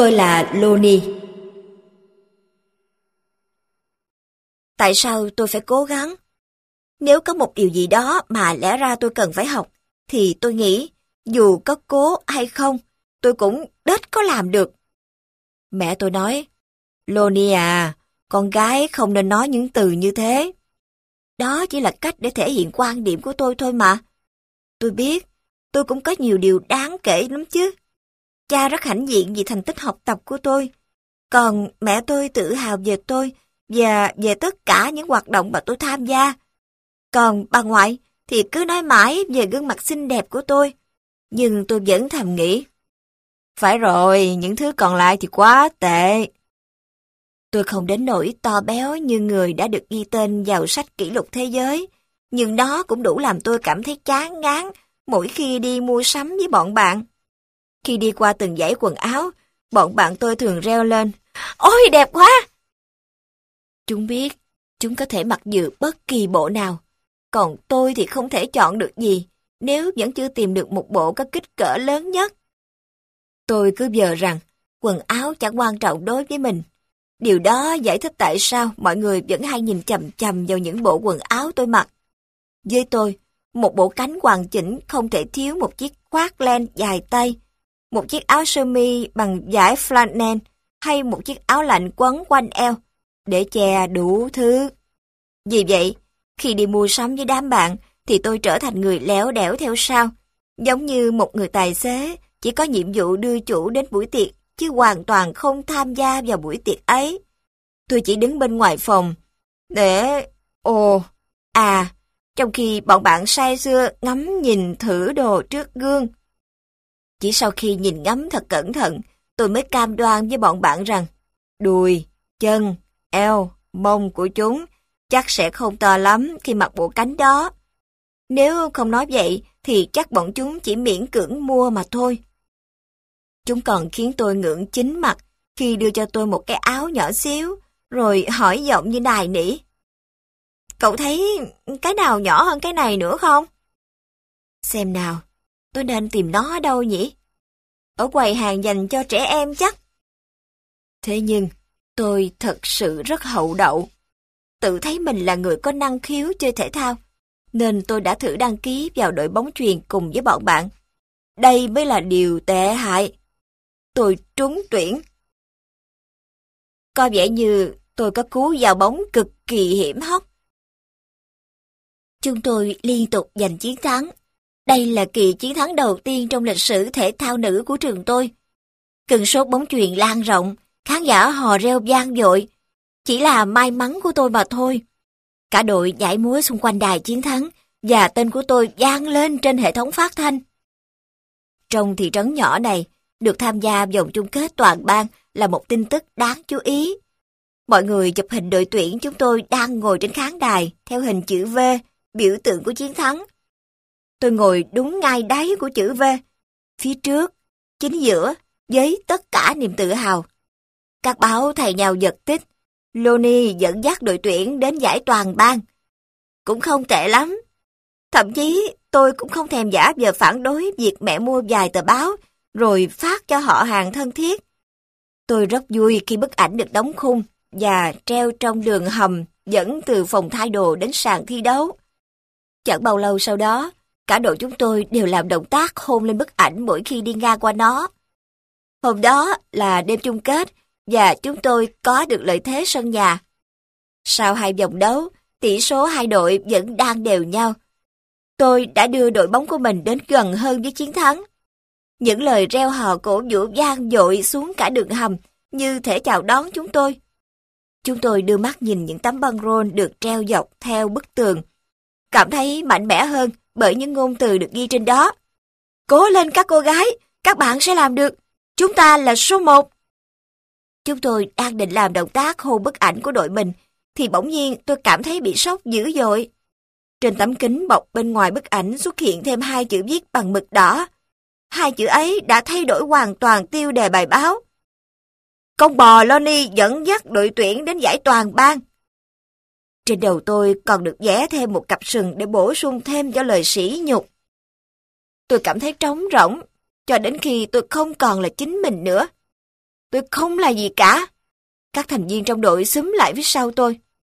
Tôi là Lonnie. Tại sao tôi phải cố gắng? Nếu có một điều gì đó mà lẽ ra tôi cần phải học, thì tôi nghĩ, dù có cố hay không, tôi cũng đếch có làm được. Mẹ tôi nói, Lonnie à, con gái không nên nói những từ như thế. Đó chỉ là cách để thể hiện quan điểm của tôi thôi mà. Tôi biết, tôi cũng có nhiều điều đáng kể lắm chứ. Cha rất hãnh diện vì thành tích học tập của tôi. Còn mẹ tôi tự hào về tôi và về tất cả những hoạt động mà tôi tham gia. Còn bà ngoại thì cứ nói mãi về gương mặt xinh đẹp của tôi. Nhưng tôi vẫn thầm nghĩ, phải rồi, những thứ còn lại thì quá tệ. Tôi không đến nỗi to béo như người đã được ghi tên vào sách kỷ lục thế giới, nhưng nó cũng đủ làm tôi cảm thấy chán ngán mỗi khi đi mua sắm với bọn bạn. Khi đi qua từng dãy quần áo, bọn bạn tôi thường reo lên, ôi đẹp quá! Chúng biết, chúng có thể mặc dự bất kỳ bộ nào, còn tôi thì không thể chọn được gì nếu vẫn chưa tìm được một bộ có kích cỡ lớn nhất. Tôi cứ vờ rằng quần áo chẳng quan trọng đối với mình. Điều đó giải thích tại sao mọi người vẫn hay nhìn chằm chằm vào những bộ quần áo tôi mặc. Với tôi, một bộ cánh hoàn chỉnh không thể thiếu một chiếc khoác len dài tay, một chiếc áo sơ mi bằng vải flannel hay một chiếc áo lạnh quấn quanh eo để che đủ thứ. Vì vậy, khi đi mua sắm với đám bạn thì tôi trở thành người léo đẻo theo sau, giống như một người tài xế chỉ có nhiệm vụ đưa chủ đến buổi tiệc chứ hoàn toàn không tham gia vào buổi tiệc ấy. Tôi chỉ đứng bên ngoài phòng để... trong khi bọn bạn say sưa ngắm nhìn thử đồ trước gương. Chỉ sau khi nhìn ngắm thật cẩn thận, tôi mới cam đoan với bọn bạn rằng đùi, chân, eo, mông của chúng chắc sẽ không to lắm khi mặc bộ cánh đó. Nếu không nói vậy thì chắc bọn chúng chỉ miễn cưỡng mua mà thôi. Chúng còn khiến tôi ngượng chín mặt khi đưa cho tôi một cái áo nhỏ xíu, rồi hỏi giọng như nài nỉ. Cậu thấy cái nào nhỏ hơn cái này nữa không? Xem nào, tôi nên tìm nó ở đâu nhỉ? Ở quầy hàng dành cho trẻ em chắc. Thế nhưng, tôi thật sự rất hậu đậu. Tự thấy mình là người có năng khiếu chơi thể thao, nên tôi đã thử đăng ký vào đội bóng chuyền cùng với bọn bạn. Đây mới là điều tệ hại. Tôi trúng tuyển. Có vẻ như tôi có cú vào bóng cực kỳ hiểm hóc. Chúng tôi liên tục giành chiến thắng. Đây là kỳ chiến thắng đầu tiên trong lịch sử thể thao nữ của trường tôi. Cơn sốt bóng chuyền lan rộng, khán giả hò reo vang dội. Chỉ là may mắn của tôi mà thôi. Cả đội nhảy múa xung quanh đài chiến thắng và tên của tôi vang lên trên hệ thống phát thanh. Trong thị trấn nhỏ này, được tham gia vòng chung kết toàn bang là một tin tức đáng chú ý. Mọi người chụp hình đội tuyển chúng tôi đang ngồi trên khán đài theo hình chữ V, biểu tượng của chiến thắng. Tôi ngồi đúng ngay đáy của chữ V, phía trước, chính giữa, với tất cả niềm tự hào. Các báo thầy nhào giật tít, Lonnie dẫn dắt đội tuyển đến giải toàn bang. Cũng không tệ lắm. Thậm chí tôi cũng không thèm giả vờ phản đối việc mẹ mua vài tờ báo rồi phát cho họ hàng thân thiết. Tôi rất vui khi bức ảnh được đóng khung và treo trong đường hầm dẫn từ phòng thay đồ đến sàn thi đấu. Chẳng bao lâu sau đó, cả đội chúng tôi đều làm động tác hôn lên bức ảnh mỗi khi đi ngang qua nó. Hôm đó là đêm chung kết và chúng tôi có được lợi thế sân nhà. Sau 2 vòng đấu, tỷ số hai đội vẫn đang đều nhau. Tôi đã đưa đội bóng của mình đến gần hơn với chiến thắng. Những lời reo hò cổ vũ vang dội xuống cả đường hầm như thể chào đón chúng tôi. Chúng tôi đưa mắt nhìn những tấm băng rôn được treo dọc theo bức tường, cảm thấy mạnh mẽ hơn bởi những ngôn từ được ghi trên đó. Cố lên các cô gái, các bạn sẽ làm được. Chúng ta là số 1. Chúng tôi đang định làm động tác hôn bức ảnh của đội mình, thì bỗng nhiên tôi cảm thấy bị sốc dữ dội. Trên tấm kính bọc bên ngoài bức ảnh xuất hiện thêm 2 chữ viết bằng mực đỏ. 2 chữ ấy đã thay đổi hoàn toàn tiêu đề bài báo. Con bò Lonnie dẫn dắt đội tuyển đến giải toàn bang. Trên đầu tôi còn được vẽ thêm một cặp sừng để bổ sung thêm cho lời sỉ nhục. Tôi cảm thấy trống rỗng, cho đến khi tôi không còn là chính mình nữa. tôi không là gì cả. Các thành viên trong đội xúm lại phía sau tôi.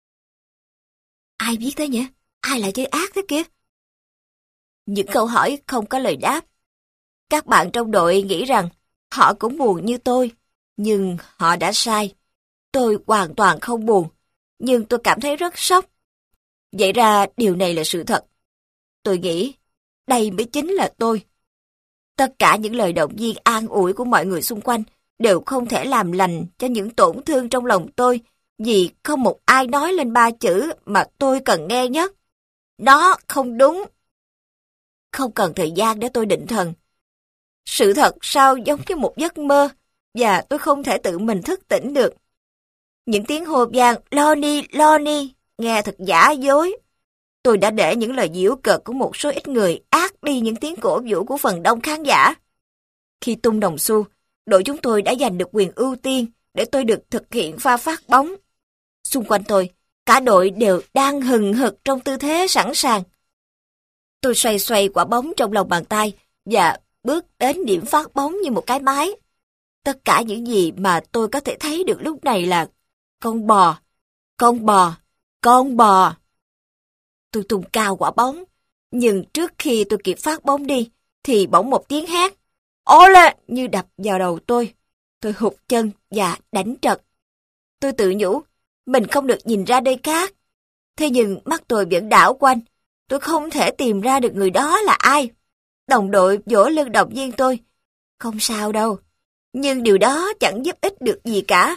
Ai biết thế nhỉ? Ai lại chơi ác thế kia? Những câu hỏi không có lời đáp. Các bạn trong đội nghĩ rằng họ cũng buồn như tôi, nhưng họ đã sai. Tôi hoàn toàn không buồn, nhưng tôi cảm thấy rất sốc. Vậy ra điều này là sự thật. Tôi nghĩ, đây mới chính là tôi. Tất cả những lời động viên an ủi của mọi người xung quanh đều không thể làm lành cho những tổn thương trong lòng tôi, vì không một ai nói lên 3 chữ mà tôi cần nghe nhất. Nó không đúng. Không cần thời gian để tôi định thần. Sự thật sao giống như một giấc mơ, và tôi không thể tự mình thức tỉnh được. Những tiếng hô vang Lonnie, Lonnie, nghe thật giả dối. Tôi đã để những lời giễu cợt của một số ít người át đi những tiếng cổ vũ của phần đông khán giả. Khi tung đồng xu, đội chúng tôi đã giành được quyền ưu tiên để tôi được thực hiện pha phát bóng. Xung quanh tôi, cả đội đều đang hừng hực trong tư thế sẵn sàng. Tôi xoay xoay quả bóng trong lòng bàn tay và bước đến điểm phát bóng như một cái máy. Tất cả những gì mà tôi có thể thấy được lúc này là con bò, con bò, con bò. Tôi tung cao quả bóng, nhưng trước khi tôi kịp phát bóng đi, thì bỗng một tiếng hét "Ố lên!" như đập vào đầu tôi. Tôi hụt chân và đánh trật. Tôi tự nhủ, mình không được nhìn ra nơi khác. Thế nhưng mắt tôi vẫn đảo quanh. Tôi không thể tìm ra được người đó là ai. Đồng đội vỗ lưng động viên tôi. Không sao đâu. Nhưng điều đó chẳng giúp ích được gì cả.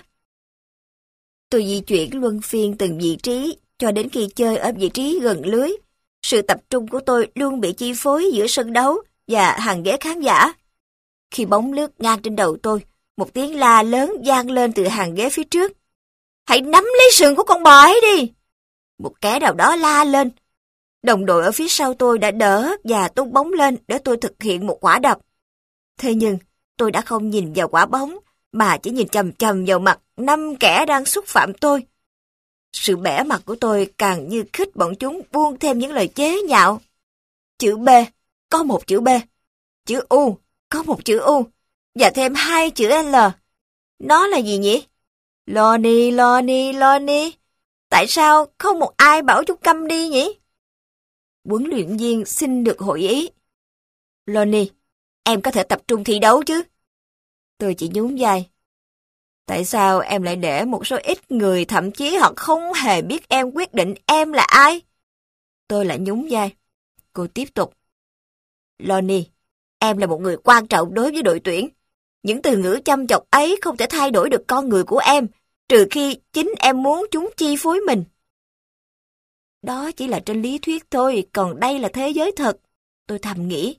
Tôi di chuyển luân phiên từng vị trí cho đến khi chơi ở vị trí gần lưới. Sự tập trung của tôi luôn bị chi phối giữa sân đấu và hàng ghế khán giả. Khi bóng lướt ngang trên đầu tôi, một tiếng la lớn vang lên từ hàng ghế phía trước. Hãy nắm lấy sườn của con bò ấy đi! Một kẻ nào đó la lên. Đồng đội ở phía sau tôi đã đỡ và tung bóng lên để tôi thực hiện một quả đập. Thế nhưng, tôi đã không nhìn vào quả bóng, mà chỉ nhìn chằm chằm vào mặt 5 kẻ đang xúc phạm tôi. Sự bẽ mặt của tôi càng như khích bọn chúng buông thêm những lời chế nhạo. Chữ B, có một chữ B. Chữ U, có một chữ U. Và thêm 2 chữ L. Nó là gì nhỉ? Lonnie, Lonnie, Lonnie. Tại sao không một ai bảo chúng câm đi nhỉ? Huấn luyện viên xin được hội ý. Lonnie, em có thể tập trung thi đấu chứ? Tôi chỉ nhún vai. Tại sao em lại để một số ít người, thậm chí họ không hề biết em quyết định em là ai? Tôi lại nhún vai. Cô tiếp tục. Lonnie, em là một người quan trọng đối với đội tuyển. Những từ ngữ chăm chọc ấy không thể thay đổi được con người của em, trừ khi chính em muốn chúng chi phối mình. Đó chỉ là trên lý thuyết thôi, còn đây là thế giới thật. Tôi thầm nghĩ.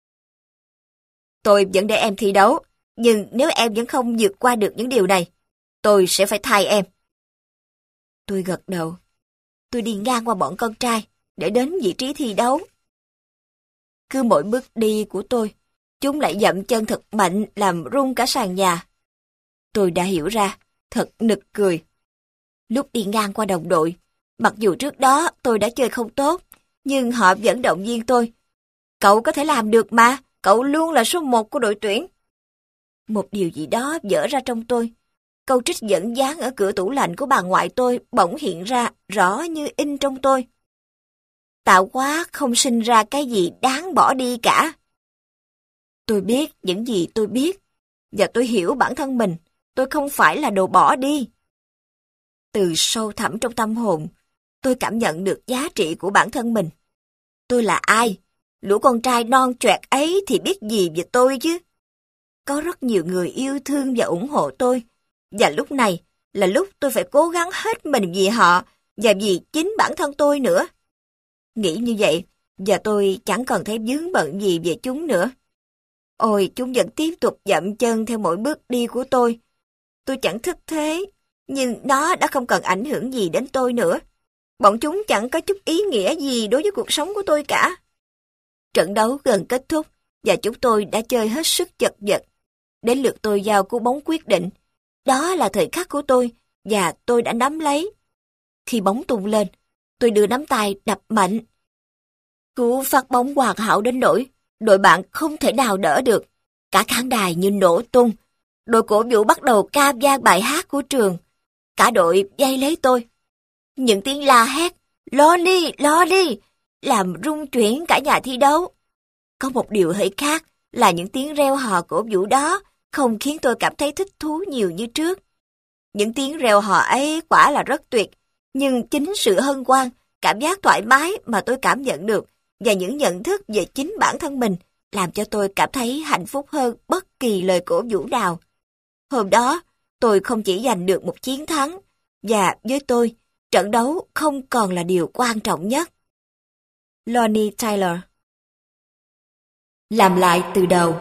Tôi vẫn để em thi đấu, nhưng nếu em vẫn không vượt qua được những điều này, tôi sẽ phải thay em. Tôi gật đầu. Tôi đi ngang qua bọn con trai để đến vị trí thi đấu. Cứ mỗi bước đi của tôi, chúng lại dậm chân thật mạnh làm rung cả sàn nhà. Tôi đã hiểu ra, thật nực cười. Lúc đi ngang qua đồng đội, mặc dù trước đó tôi đã chơi không tốt, nhưng họ vẫn động viên tôi. Cậu có thể làm được mà, cậu luôn là số 1 của đội tuyển. Một điều gì đó vỡ ra trong tôi. Câu trích dẫn dán ở cửa tủ lạnh của bà ngoại tôi bỗng hiện ra rõ như in trong tôi. Tạo hóa không sinh ra cái gì đáng bỏ đi cả. Tôi biết những gì tôi biết, và tôi hiểu bản thân mình, tôi không phải là đồ bỏ đi. Từ sâu thẳm trong tâm hồn, tôi cảm nhận được giá trị của bản thân mình. Tôi là ai? Lũ con trai non choẹt ấy thì biết gì về tôi chứ? Có rất nhiều người yêu thương và ủng hộ tôi, và lúc này là lúc tôi phải cố gắng hết mình vì họ và vì chính bản thân tôi nữa. Nghĩ như vậy, và tôi chẳng còn thấy vướng bận gì về chúng nữa. Ôi, chúng vẫn tiếp tục dậm chân theo mỗi bước đi của tôi. Tôi chẳng thích thế, nhưng nó đã không còn ảnh hưởng gì đến tôi nữa. Bọn chúng chẳng có chút ý nghĩa gì đối với cuộc sống của tôi cả. Trận đấu gần kết thúc, và chúng tôi đã chơi hết sức chật vật. Đến lượt tôi giao cú bóng quyết định. Đó là thời khắc của tôi, và tôi đã nắm lấy. Khi bóng tung lên, tôi đưa nắm tay đập mạnh. Cú phát bóng hoàn hảo đến nỗi đội bạn không thể nào đỡ được. Cả khán đài như nổ tung. Đội cổ vũ bắt đầu ca vang bài hát của trường. Cả đội vây lấy tôi. Những tiếng la hét, Loni, Loni, làm rung chuyển cả nhà thi đấu. Có một điều hơi khác là những tiếng reo hò cổ vũ đó không khiến tôi cảm thấy thích thú nhiều như trước. Những tiếng reo hò ấy quả là rất tuyệt, nhưng chính sự hân hoan, cảm giác thoải mái mà tôi cảm nhận được và những nhận thức về chính bản thân mình làm cho tôi cảm thấy hạnh phúc hơn bất kỳ lời cổ vũ nào. Hôm đó, tôi không chỉ giành được một chiến thắng, và với tôi, trận đấu không còn là điều quan trọng nhất. Lonnie Tyler. Làm lại từ đầu.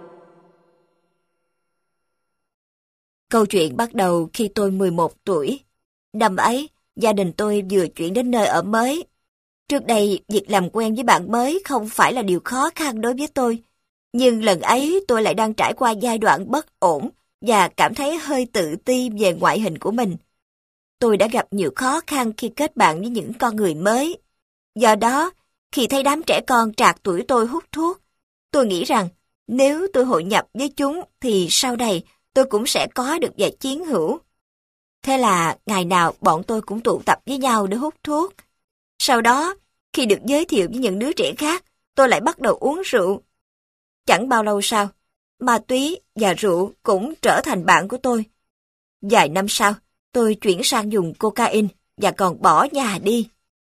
Câu chuyện bắt đầu khi tôi 11 tuổi. Năm ấy, gia đình tôi vừa chuyển đến nơi ở mới. Trước đây, việc làm quen với bạn mới không phải là điều khó khăn đối với tôi. Nhưng lần ấy tôi lại đang trải qua giai đoạn bất ổn và cảm thấy hơi tự ti về ngoại hình của mình. Tôi đã gặp nhiều khó khăn khi kết bạn với những con người mới. Do đó, khi thấy đám trẻ con trạc tuổi tôi hút thuốc, tôi nghĩ rằng nếu tôi hội nhập với chúng thì sau này tôi cũng sẽ có được vài chiến hữu. Thế là ngày nào bọn tôi cũng tụ tập với nhau để hút thuốc. Sau đó, khi được giới thiệu với những đứa trẻ khác, tôi lại bắt đầu uống rượu. Chẳng bao lâu sau, ma túy và rượu cũng trở thành bạn của tôi. Vài năm sau, tôi chuyển sang dùng cocaine và còn bỏ nhà đi.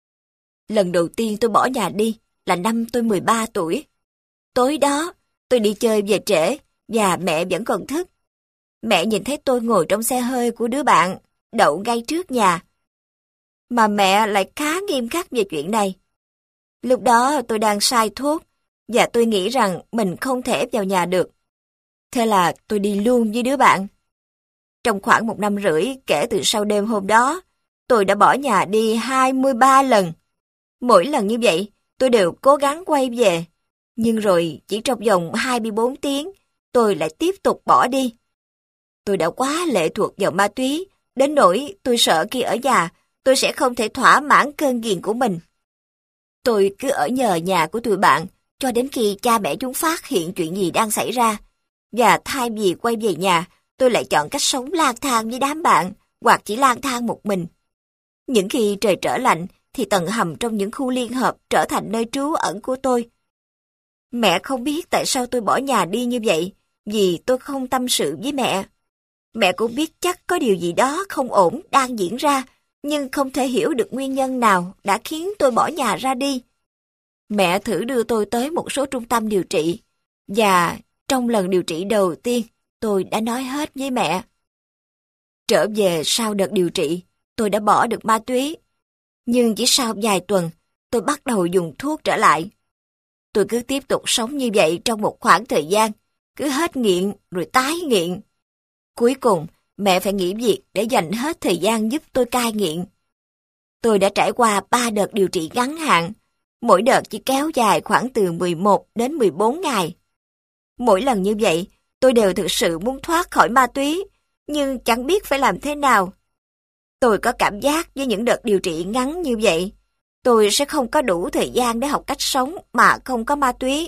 Lần đầu tiên tôi bỏ nhà đi là năm tôi 13 tuổi. Tối đó, tôi đi chơi về trễ và mẹ vẫn còn thức. Mẹ nhìn thấy tôi ngồi trong xe hơi của đứa bạn, đậu ngay trước nhà. Mà mẹ lại khá nghiêm khắc về chuyện này. Lúc đó tôi đang sai thuốc và tôi nghĩ rằng mình không thể vào nhà được. Thế là tôi đi luôn với đứa bạn. Trong khoảng 1 năm rưỡi kể từ sau đêm hôm đó, tôi đã bỏ nhà đi 23 lần. Mỗi lần như vậy, tôi đều cố gắng quay về. Nhưng rồi chỉ trong vòng 24 tiếng, tôi lại tiếp tục bỏ đi. Tôi đã quá lệ thuộc vào ma túy, đến nỗi tôi sợ khi ở nhà, tôi sẽ không thể thỏa mãn cơn nghiện của mình. Tôi cứ ở nhờ nhà của tụi bạn, cho đến khi cha mẹ chúng phát hiện chuyện gì đang xảy ra. Và thay vì quay về nhà, tôi lại chọn cách sống lang thang với đám bạn, hoặc chỉ lang thang một mình. Những khi trời trở lạnh, thì tầng hầm trong những khu liên hợp trở thành nơi trú ẩn của tôi. Mẹ không biết tại sao tôi bỏ nhà đi như vậy, vì tôi không tâm sự với mẹ. Mẹ cũng biết chắc có điều gì đó không ổn đang diễn ra, nhưng không thể hiểu được nguyên nhân nào đã khiến tôi bỏ nhà ra đi. Mẹ thử đưa tôi tới một số trung tâm điều trị, và trong lần điều trị đầu tiên, tôi đã nói hết với mẹ. Trở về sau đợt điều trị, tôi đã bỏ được ma túy. Nhưng chỉ sau vài tuần, tôi bắt đầu dùng thuốc trở lại. Tôi cứ tiếp tục sống như vậy trong một khoảng thời gian, cứ hết nghiện rồi tái nghiện. Cuối cùng, mẹ phải nghỉ việc để dành hết thời gian giúp tôi cai nghiện. Tôi đã trải qua 3 đợt điều trị ngắn hạn, mỗi đợt chỉ kéo dài khoảng từ 11 đến 14 ngày. Mỗi lần như vậy, tôi đều thực sự muốn thoát khỏi ma túy, nhưng chẳng biết phải làm thế nào. Tôi có cảm giác với những đợt điều trị ngắn như vậy, tôi sẽ không có đủ thời gian để học cách sống mà không có ma túy.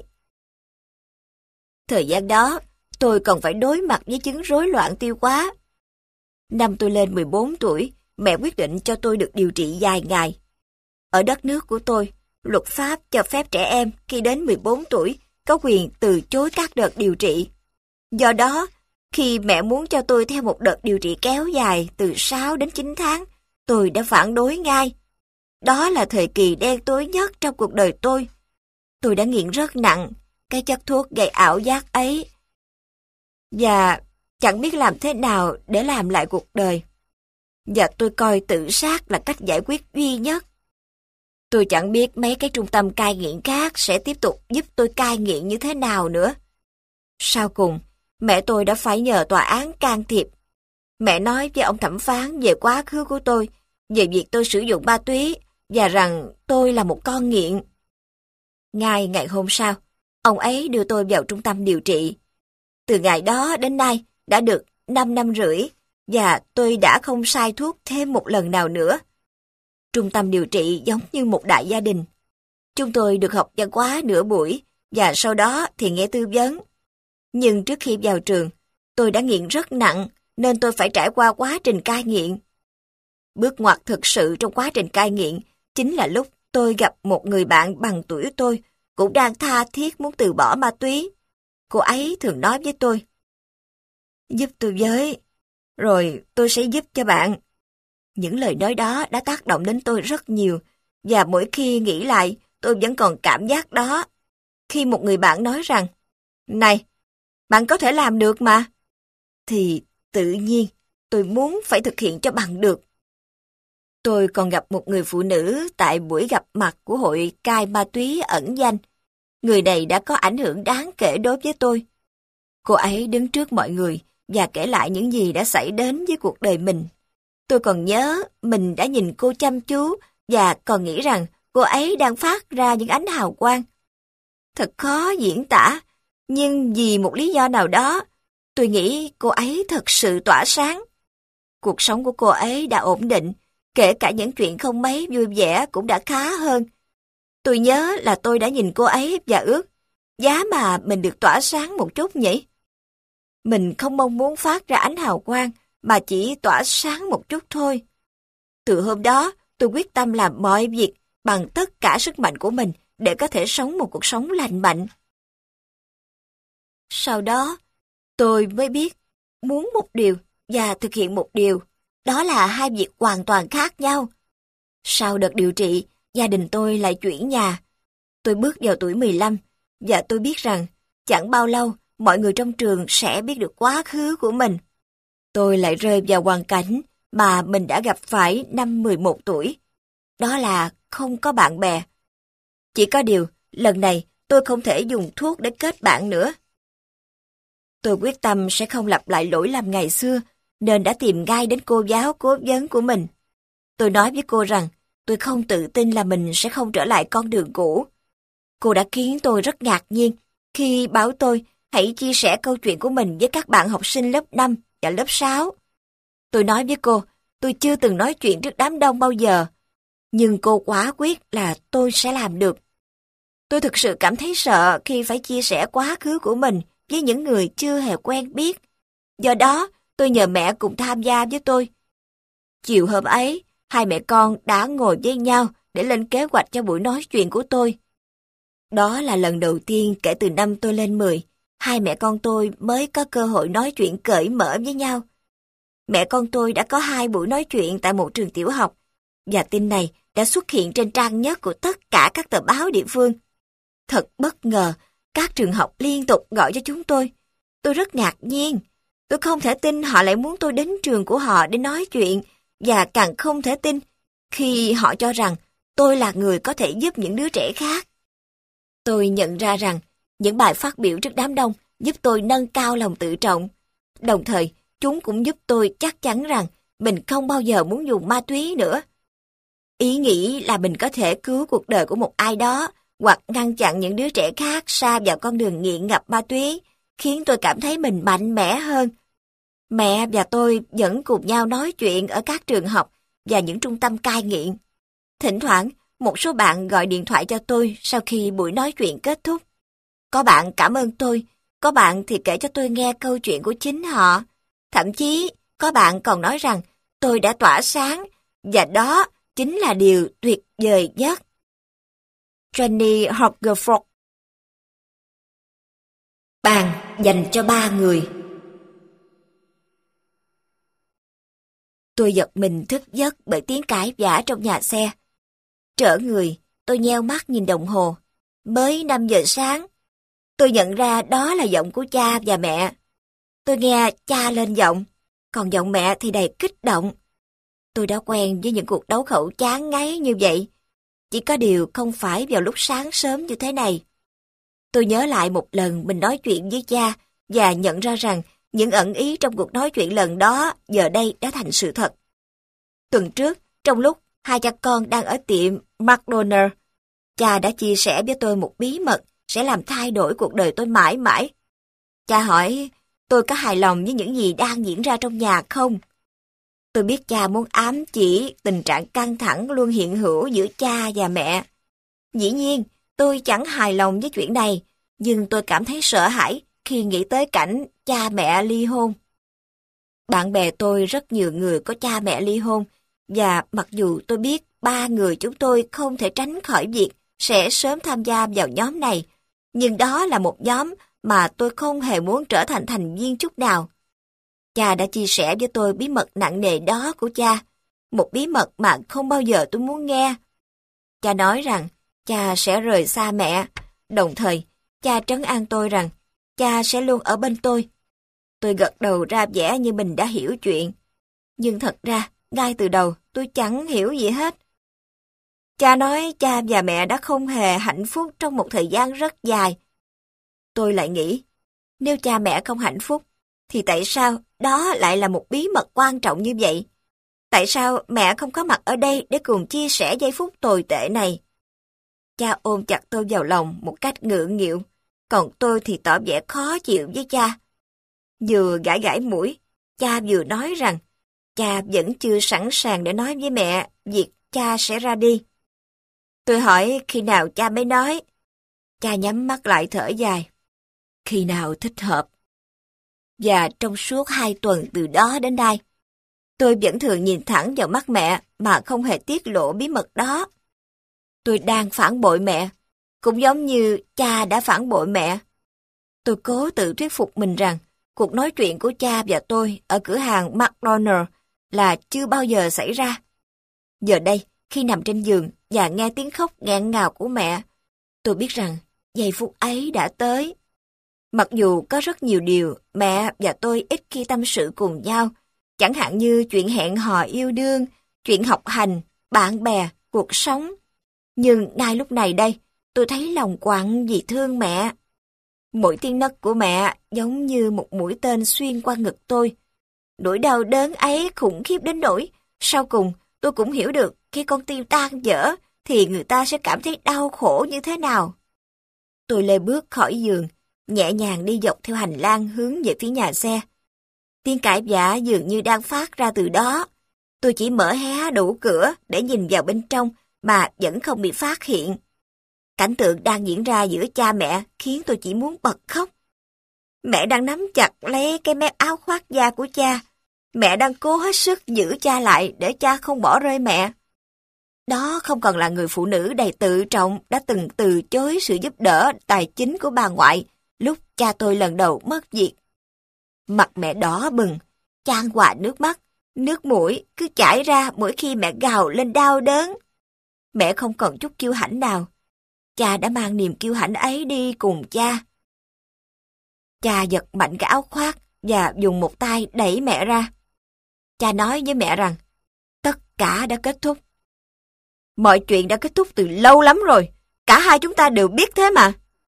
Thời gian đó, tôi còn phải đối mặt với chứng rối loạn tiêu hóa. Năm tôi lên 14 tuổi, mẹ quyết định cho tôi được điều trị dài ngày. Ở đất nước của tôi, luật pháp cho phép trẻ em khi đến 14 tuổi có quyền từ chối các đợt điều trị. Do đó, khi mẹ muốn cho tôi theo một đợt điều trị kéo dài từ 6 đến 9 tháng, tôi đã phản đối ngay. Đó là thời kỳ đen tối nhất trong cuộc đời tôi. Tôi đã nghiện rất nặng, cái chất thuốc gây ảo giác ấy. Và chẳng biết làm thế nào để làm lại cuộc đời. Và tôi coi tự sát là cách giải quyết duy nhất. Tôi chẳng biết mấy cái trung tâm cai nghiện khác sẽ tiếp tục giúp tôi cai nghiện như thế nào nữa. Sau cùng, mẹ tôi đã phải nhờ tòa án can thiệp. Mẹ nói với ông thẩm phán về quá khứ của tôi, về việc tôi sử dụng ma túy và rằng tôi là một con nghiện. Ngay ngày hôm sau, ông ấy đưa tôi vào trung tâm điều trị. Từ ngày đó đến nay đã được 5 năm rưỡi và tôi đã không sai thuốc thêm một lần nào nữa. Trung tâm điều trị giống như một đại gia đình. Chúng tôi được học văn hóa nửa buổi và sau đó thì nghe tư vấn. Nhưng trước khi vào trường, Tôi đã nghiện rất nặng, nên tôi phải trải qua quá trình cai nghiện. Bước ngoặt thực sự trong quá trình cai nghiện chính là lúc tôi gặp một người bạn bằng tuổi tôi, cũng đang tha thiết muốn từ bỏ ma túy. Cô ấy thường nói với tôi, giúp tôi với, rồi tôi sẽ giúp cho bạn. Những lời nói đó đã tác động đến tôi rất nhiều, và mỗi khi nghĩ lại, tôi vẫn còn cảm giác đó. Khi một người bạn nói rằng, này, bạn có thể làm được mà, thì tự nhiên tôi muốn phải thực hiện cho bằng được. Tôi còn gặp một người phụ nữ tại buổi gặp mặt của hội cai ma túy ẩn danh. Người này đã có ảnh hưởng đáng kể đối với tôi. Cô ấy đứng trước mọi người và kể lại những gì đã xảy đến với cuộc đời mình. Tôi còn nhớ mình đã nhìn cô chăm chú và còn nghĩ rằng cô ấy đang phát ra những ánh hào quang. Thật khó diễn tả, nhưng vì một lý do nào đó, tôi nghĩ cô ấy thật sự tỏa sáng. Cuộc sống của cô ấy đã ổn định, kể cả những chuyện không mấy vui vẻ cũng đã khá hơn. Tôi nhớ là tôi đã nhìn cô ấy và ước, giá mà mình được tỏa sáng một chút nhỉ? Mình không mong muốn phát ra ánh hào quang, mà chỉ tỏa sáng một chút thôi. Từ hôm đó, tôi quyết tâm làm mọi việc bằng tất cả sức mạnh của mình để có thể sống một cuộc sống lành mạnh. Sau đó, tôi mới biết muốn một điều và thực hiện một điều, đó là hai việc hoàn toàn khác nhau. Sau đợt điều trị, gia đình tôi lại chuyển nhà. Tôi bước vào tuổi 15 và tôi biết rằng chẳng bao lâu mọi người trong trường sẽ biết được quá khứ của mình. Tôi lại rơi vào hoàn cảnh mà mình đã gặp phải năm 11 tuổi. Đó là không có bạn bè. Chỉ có điều, lần này tôi không thể dùng thuốc để kết bạn nữa. Tôi quyết tâm sẽ không lặp lại lỗi lầm ngày xưa, nên đã tìm ngay đến cô giáo cố vấn của mình. Tôi nói với cô rằng tôi không tự tin là mình sẽ không trở lại con đường cũ. Cô đã khiến tôi rất ngạc nhiên khi bảo tôi hãy chia sẻ câu chuyện của mình với các bạn học sinh lớp 5 và lớp 6. Tôi nói với cô, tôi chưa từng nói chuyện trước đám đông bao giờ, nhưng cô quả quyết là tôi sẽ làm được. Tôi thực sự cảm thấy sợ khi phải chia sẻ quá khứ của mình với những người chưa hề quen biết. Do đó, tôi nhờ mẹ cùng tham gia với tôi. Chiều hôm ấy, hai mẹ con đã ngồi với nhau để lên kế hoạch cho buổi nói chuyện của tôi. Đó là lần đầu tiên kể từ năm tôi lên 10, hai mẹ con tôi mới có cơ hội nói chuyện cởi mở với nhau. Mẹ con tôi đã có 2 buổi nói chuyện tại một trường tiểu học, và tin này đã xuất hiện trên trang nhất của tất cả các tờ báo địa phương. Thật bất ngờ, các trường học liên tục gọi cho chúng tôi. Tôi rất ngạc nhiên. Tôi không thể tin họ lại muốn tôi đến trường của họ để nói chuyện, và càng không thể tin khi họ cho rằng tôi là người có thể giúp những đứa trẻ khác. Tôi nhận ra rằng những bài phát biểu trước đám đông giúp tôi nâng cao lòng tự trọng. Đồng thời, chúng cũng giúp tôi chắc chắn rằng mình không bao giờ muốn dùng ma túy nữa. Ý nghĩ là mình có thể cứu cuộc đời của một ai đó hoặc ngăn chặn những đứa trẻ khác sa vào con đường nghiện ngập ma túy khiến tôi cảm thấy mình mạnh mẽ hơn. Mẹ và tôi vẫn cùng nhau nói chuyện ở các trường học và những trung tâm cai nghiện. Thỉnh thoảng, một số bạn gọi điện thoại cho tôi sau khi buổi nói chuyện kết thúc. Có bạn cảm ơn tôi, có bạn thì kể cho tôi nghe câu chuyện của chính họ. Thậm chí, có bạn còn nói rằng tôi đã tỏa sáng, và đó chính là điều tuyệt vời nhất. Jenny Hogerford. Bàn dành cho 3 người. Tôi giật mình thức giấc bởi tiếng cãi vã trong nhà xe. Trở người, tôi nheo mắt nhìn đồng hồ. Mới 5 giờ sáng. Tôi nhận ra đó là giọng của cha và mẹ. Tôi nghe cha lên giọng, còn giọng mẹ thì đầy kích động. Tôi đã quen với những cuộc đấu khẩu chán ngấy như vậy. Chỉ có điều không phải vào lúc sáng sớm như thế này. Tôi nhớ lại một lần mình nói chuyện với cha và nhận ra rằng những ẩn ý trong cuộc nói chuyện lần đó giờ đây đã thành sự thật. Tuần trước, trong lúc hai cha con đang ở tiệm McDonald's, cha đã chia sẻ với tôi một bí mật sẽ làm thay đổi cuộc đời tôi mãi mãi. Cha hỏi tôi có hài lòng với những gì đang diễn ra trong nhà không? Tôi biết cha muốn ám chỉ tình trạng căng thẳng luôn hiện hữu giữa cha và mẹ. Dĩ nhiên, tôi chẳng hài lòng với chuyện này, nhưng tôi cảm thấy sợ hãi khi nghĩ tới cảnh cha mẹ ly hôn. Bạn bè tôi rất nhiều người có cha mẹ ly hôn, và mặc dù tôi biết 3 người chúng tôi không thể tránh khỏi việc sẽ sớm tham gia vào nhóm này, nhưng đó là một nhóm mà tôi không hề muốn trở thành thành viên chút nào. Cha đã chia sẻ với tôi bí mật nặng nề đó của cha, một bí mật mà không bao giờ tôi muốn nghe. Cha nói rằng cha sẽ rời xa mẹ, đồng thời cha trấn an tôi rằng cha sẽ luôn ở bên tôi. Tôi gật đầu ra vẻ như mình đã hiểu chuyện, nhưng thật ra ngay từ đầu tôi chẳng hiểu gì hết. Cha nói cha và mẹ đã không hề hạnh phúc trong một thời gian rất dài. Tôi lại nghĩ, nếu cha mẹ không hạnh phúc, thì tại sao đó lại là một bí mật quan trọng như vậy? Tại sao mẹ không có mặt ở đây để cùng chia sẻ giây phút tồi tệ này? Cha ôm chặt tôi vào lòng một cách ngượng nghịu, còn tôi thì tỏ vẻ khó chịu với cha. Vừa gãi gãi mũi, cha vừa nói rằng cha vẫn chưa sẵn sàng để nói với mẹ việc cha sẽ ra đi. Tôi hỏi khi nào cha mới nói. Cha nhắm mắt lại thở dài. Khi nào thích hợp. Và trong suốt 2 tuần từ đó đến nay, tôi vẫn thường nhìn thẳng vào mắt mẹ mà không hề tiết lộ bí mật đó. Tôi đang phản bội mẹ, cũng giống như cha đã phản bội mẹ. Tôi cố tự thuyết phục mình rằng cuộc nói chuyện của cha và tôi ở cửa hàng McDonald's là chưa bao giờ xảy ra. Giờ đây, khi nằm trên giường và nghe tiếng khóc nghẹn ngào của mẹ, tôi biết rằng giây phút ấy đã tới. Mặc dù có rất nhiều điều mẹ và tôi ít khi tâm sự cùng nhau, chẳng hạn như chuyện hẹn hò yêu đương, chuyện học hành, bạn bè, cuộc sống. Nhưng ngay lúc này đây, tôi thấy lòng quặn vì thương mẹ. Mỗi tiếng nấc của mẹ giống như một mũi tên xuyên qua ngực tôi. Nỗi đau đớn ấy khủng khiếp đến nỗi, sau cùng tôi cũng hiểu được khi con tim tan vỡ thì người ta sẽ cảm thấy đau khổ như thế nào. Tôi lê bước khỏi giường, nhẹ nhàng đi dọc theo hành lang hướng về phía nhà xe. Tiếng cãi vã dường như đang phát ra từ đó. Tôi chỉ mở hé đủ cửa để nhìn vào bên trong mà vẫn không bị phát hiện. Cảnh tượng đang diễn ra giữa cha mẹ khiến tôi chỉ muốn bật khóc. Mẹ đang nắm chặt lấy cái mép áo khoác da của cha. Mẹ đang cố hết sức giữ cha lại để cha không bỏ rơi mẹ. Đó không còn là người phụ nữ đầy tự trọng đã từng từ chối sự giúp đỡ tài chính của bà ngoại lúc cha tôi lần đầu mất việc. Mặt mẹ đỏ bừng, chan hòa nước mắt, nước mũi cứ chảy ra mỗi khi mẹ gào lên đau đớn. Mẹ không còn chút kiêu hãnh nào. Cha đã mang niềm kiêu hãnh ấy đi cùng cha. Cha giật mạnh cái áo khoác và dùng một tay đẩy mẹ ra. Cha nói với mẹ rằng tất cả đã kết thúc. Mọi chuyện đã kết thúc từ lâu lắm rồi. Cả hai chúng ta đều biết thế mà.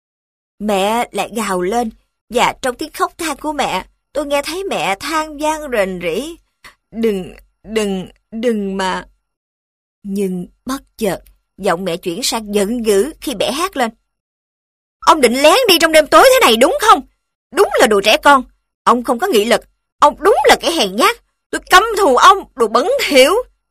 Mẹ lại gào lên, và trong tiếng khóc than của mẹ, tôi nghe thấy mẹ than van rền rĩ. Đừng mà. Nhưng bất chợt, giọng mẹ chuyển sang giận dữ khi bẻ hét lên. Ông định lén đi trong đêm tối thế này đúng không? Đúng là đồ trẻ con. Ông không có nghị lực. Ông đúng là kẻ hèn nhát. Tôi căm thù ông, đồ bẩn thỉu.